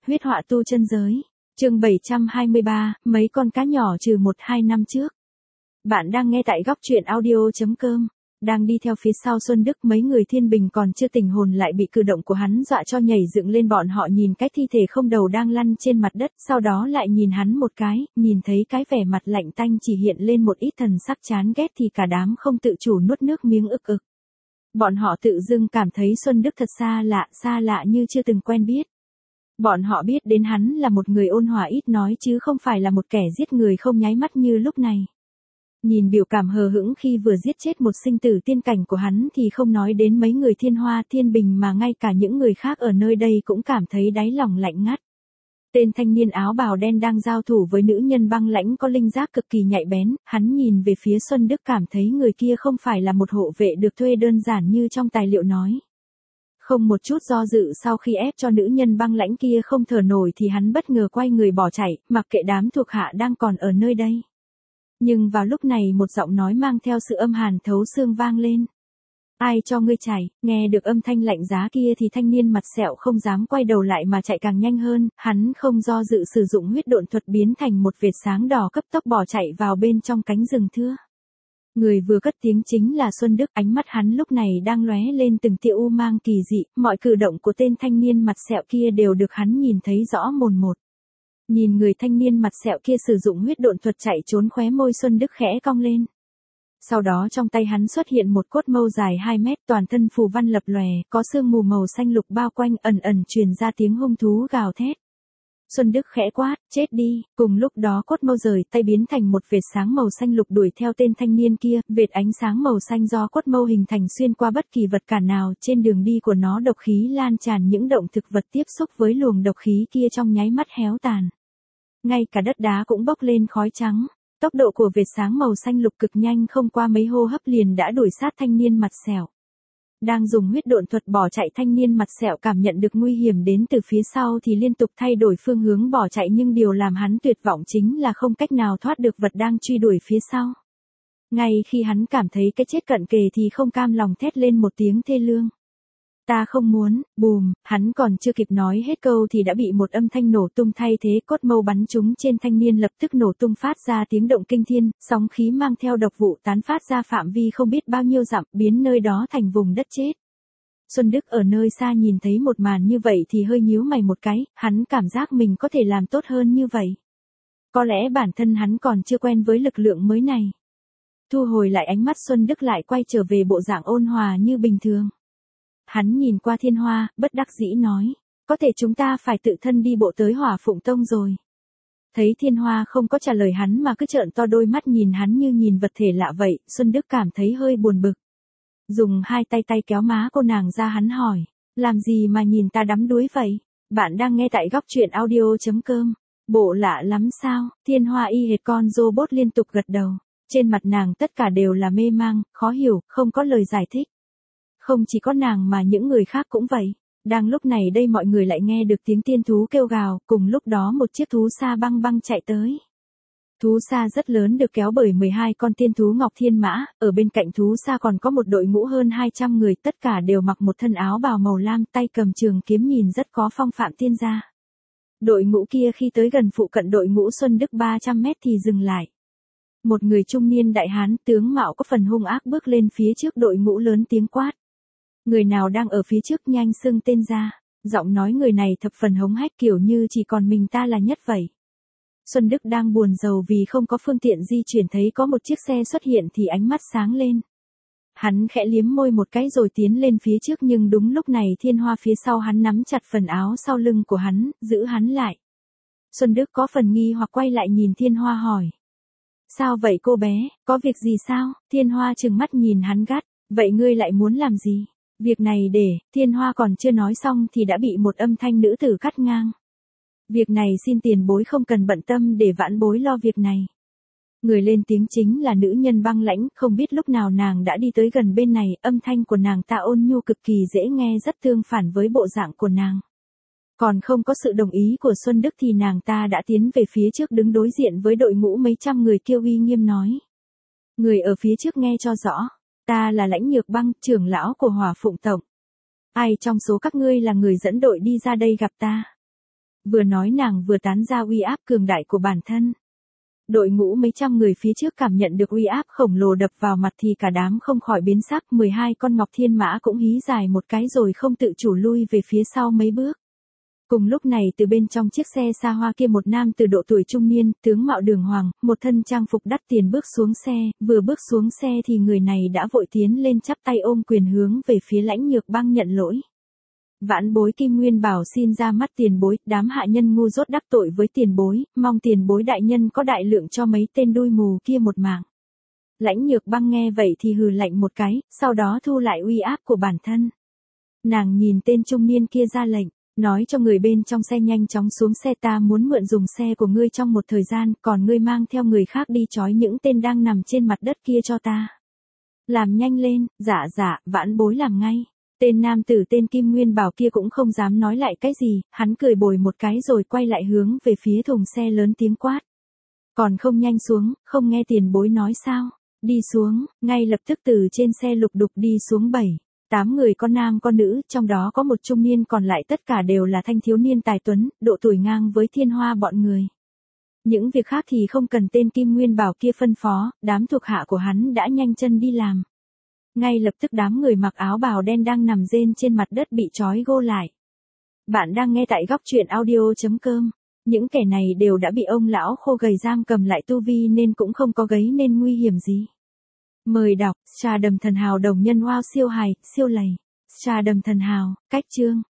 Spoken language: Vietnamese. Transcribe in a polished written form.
huyết họa tu chân giới. Chương 723, mấy con cá nhỏ trừ 1-2 năm trước. Bạn đang nghe tại góc truyện audio.com. Đang đi theo phía sau Xuân Đức, mấy người Thiên Bình còn chưa tỉnh hồn lại bị cử động của hắn dọa cho nhảy dựng lên. Bọn họ nhìn cái thi thể không đầu đang lăn trên mặt đất, sau đó lại nhìn hắn một cái, nhìn thấy cái vẻ mặt lạnh tanh chỉ hiện lên một ít thần sắc chán ghét thì cả đám không tự chủ nuốt nước miếng ực ực. Bọn họ tự dưng cảm thấy Xuân Đức thật xa lạ như chưa từng quen biết. Bọn họ biết đến hắn là một người ôn hòa ít nói chứ không phải là một kẻ giết người không nháy mắt như lúc này. Nhìn biểu cảm hờ hững khi vừa giết chết một sinh tử tiên cảnh của hắn thì không nói đến mấy người Thiên Hoa Thiên Bình mà ngay cả những người khác ở nơi đây cũng cảm thấy đáy lòng lạnh ngắt. Tên thanh niên áo bào đen đang giao thủ với nữ nhân băng lãnh có linh giác cực kỳ nhạy bén, hắn nhìn về phía Xuân Đức cảm thấy người kia không phải là một hộ vệ được thuê đơn giản như trong tài liệu nói. Không một chút do dự, sau khi ép cho nữ nhân băng lãnh kia không thở nổi thì hắn bất ngờ quay người bỏ chạy, mặc kệ đám thuộc hạ đang còn ở nơi đây. Nhưng vào lúc này một giọng nói mang theo sự âm hàn thấu xương vang lên. Ai cho ngươi chạy? Nghe được âm thanh lạnh giá kia thì thanh niên mặt sẹo không dám quay đầu lại mà chạy càng nhanh hơn, hắn không do dự sử dụng huyết độn thuật biến thành một vệt sáng đỏ cấp tốc bỏ chạy vào bên trong cánh rừng thưa. Người vừa cất tiếng chính là Xuân Đức, ánh mắt hắn lúc này đang lóe lên từng tia u mang kỳ dị, mọi cử động của tên thanh niên mặt sẹo kia đều được hắn nhìn thấy rõ mồn một. Nhìn người thanh niên mặt sẹo kia sử dụng huyết độn thuật chạy trốn, khóe môi Xuân Đức khẽ cong lên. Sau đó trong tay hắn xuất hiện một cốt mâu dài 2 mét, toàn thân phù văn lập lòe, có sương mù màu xanh lục bao quanh, ẩn ẩn truyền ra tiếng hung thú gào thét. Xuân Đức khẽ quát, chết đi, cùng lúc đó cốt mâu rời tay biến thành một vệt sáng màu xanh lục đuổi theo tên thanh niên kia, vệt ánh sáng màu xanh do cốt mâu hình thành xuyên qua bất kỳ vật cản nào, trên đường đi của nó độc khí lan tràn, những động thực vật tiếp xúc với luồng độc khí kia trong nháy mắt héo tàn. Ngay cả đất đá cũng bốc lên khói trắng, tốc độ của vệt sáng màu xanh lục cực nhanh, không qua mấy hô hấp liền đã đuổi sát thanh niên mặt sẹo. Đang dùng huyết độn thuật bỏ chạy, thanh niên mặt sẹo cảm nhận được nguy hiểm đến từ phía sau thì liên tục thay đổi phương hướng bỏ chạy, nhưng điều làm hắn tuyệt vọng chính là không cách nào thoát được vật đang truy đuổi phía sau. Ngay khi hắn cảm thấy cái chết cận kề thì không cam lòng thét lên một tiếng thê lương. Ta không muốn, bùm, hắn còn chưa kịp nói hết câu thì đã bị một âm thanh nổ tung thay thế, cốt mâu bắn trúng trên thanh niên lập tức nổ tung phát ra tiếng động kinh thiên, sóng khí mang theo độc vụ tán phát ra phạm vi không biết bao nhiêu dặm, biến nơi đó thành vùng đất chết. Xuân Đức ở nơi xa nhìn thấy một màn như vậy thì hơi nhíu mày một cái, hắn cảm giác mình có thể làm tốt hơn như vậy. Có lẽ bản thân hắn còn chưa quen với lực lượng mới này. Thu hồi lại ánh mắt, Xuân Đức lại quay trở về bộ dạng ôn hòa như bình thường. Hắn nhìn qua Thiên Hoa, bất đắc dĩ nói, có thể chúng ta phải tự thân đi bộ tới Hỏa Phụng Tông rồi. Thấy Thiên Hoa không có trả lời hắn mà cứ trợn to đôi mắt nhìn hắn như nhìn vật thể lạ vậy, Xuân Đức cảm thấy hơi buồn bực. Dùng hai tay kéo má cô nàng ra, hắn hỏi, làm gì mà nhìn ta đắm đuối vậy? Bạn đang nghe tại góc truyện audio.com. Bộ lạ lắm sao? Thiên Hoa y hệt con robot liên tục gật đầu. Trên mặt nàng tất cả đều là mê mang, khó hiểu, không có lời giải thích. Không chỉ có nàng mà những người khác cũng vậy. Đang lúc này đây mọi người lại nghe được tiếng tiên thú kêu gào, cùng lúc đó một chiếc thú sa băng chạy tới. Thú sa rất lớn được kéo bởi 12 con tiên thú Ngọc Thiên Mã, ở bên cạnh thú sa còn có một đội ngũ hơn 200 người, tất cả đều mặc một thân áo bào màu lam, tay cầm trường kiếm, nhìn rất có phong phạm tiên gia. Đội ngũ kia khi tới gần phụ cận đội ngũ Xuân Đức 300 mét thì dừng lại. Một người trung niên đại hán tướng mạo có phần hung ác bước lên phía trước đội ngũ, lớn tiếng quát. Người nào đang ở phía trước nhanh xưng tên ra. Giọng nói người này thập phần hống hách, kiểu như chỉ còn mình ta là nhất vậy. Xuân Đức đang buồn rầu vì không có phương tiện di chuyển, thấy có một chiếc xe xuất hiện thì ánh mắt sáng lên. Hắn khẽ liếm môi một cái rồi tiến lên phía trước, nhưng đúng lúc này Thiên Hoa phía sau hắn nắm chặt phần áo sau lưng của hắn, giữ hắn lại. Xuân Đức có phần nghi hoặc quay lại nhìn Thiên Hoa hỏi. Sao vậy cô bé, có việc gì sao? Thiên Hoa trừng mắt nhìn hắn gắt, vậy ngươi lại muốn làm gì? Việc này để, Thiên Hoa còn chưa nói xong thì đã bị một âm thanh nữ tử cắt ngang. Việc này xin tiền bối không cần bận tâm, để vãn bối lo việc này. Người lên tiếng chính là nữ nhân băng lãnh, không biết lúc nào nàng đã đi tới gần bên này, âm thanh của nàng ta ôn nhu cực kỳ dễ nghe, rất tương phản với bộ dạng của nàng. Còn không có sự đồng ý của Xuân Đức thì nàng ta đã tiến về phía trước, đứng đối diện với đội ngũ mấy trăm người kia uy nghiêm nói. Người ở phía trước nghe cho rõ. Ta là Lãnh Nhược Băng, trưởng lão của Hỏa Phụng Tông. Ai trong số các ngươi là người dẫn đội đi ra đây gặp ta? Vừa nói nàng vừa tán ra uy áp cường đại của bản thân. Đội ngũ mấy trăm người phía trước cảm nhận được uy áp khổng lồ đập vào mặt thì cả đám không khỏi biến sắc, 12 con ngọc thiên mã cũng hí dài một cái rồi không tự chủ lui về phía sau mấy bước. Cùng lúc này từ bên trong chiếc xe xa hoa kia một nam từ độ tuổi trung niên, tướng mạo đường hoàng, một thân trang phục đắt tiền bước xuống xe, vừa bước xuống xe thì người này đã vội tiến lên chắp tay ôm quyền hướng về phía Lãnh Nhược Băng nhận lỗi. Vãn bối Kim Nguyên bảo xin ra mắt tiền bối, đám hạ nhân ngu dốt đắc tội với tiền bối, mong tiền bối đại nhân có đại lượng cho mấy tên đuôi mù kia một mạng. Lãnh Nhược Băng nghe vậy thì hừ lạnh một cái, sau đó thu lại uy áp của bản thân. Nàng nhìn tên trung niên kia ra lệnh, nói cho người bên trong xe nhanh chóng xuống xe, ta muốn mượn dùng xe của ngươi trong một thời gian, còn ngươi mang theo người khác đi trói những tên đang nằm trên mặt đất kia cho ta. Làm nhanh lên, dạ, vãn bối làm ngay. Tên nam tử tên Kim Nguyên bảo kia cũng không dám nói lại cái gì, hắn cười bồi một cái rồi quay lại hướng về phía thùng xe lớn tiếng quát. Còn không nhanh xuống, không nghe tiền bối nói sao? Đi xuống, ngay lập tức từ trên xe lục đục đi xuống 7-8 người, con nam con nữ, trong đó có một trung niên, còn lại tất cả đều là thanh thiếu niên tài tuấn, độ tuổi ngang với Thiên Hoa bọn người. Những việc khác thì không cần tên Kim Nguyên bảo kia phân phó, đám thuộc hạ của hắn đã nhanh chân đi làm. Ngay lập tức đám người mặc áo bào đen đang nằm rên trên mặt đất bị trói gô lại. Bạn đang nghe tại góc truyện audio.com. Những kẻ này đều đã bị ông lão khô gầy giam cầm lại tu vi nên cũng không có gây nên nguy hiểm gì. Mời đọc, Trà Đầm Thần Hào đồng nhân wow siêu hài, siêu lầy. Trà Đầm Thần Hào, cách chương.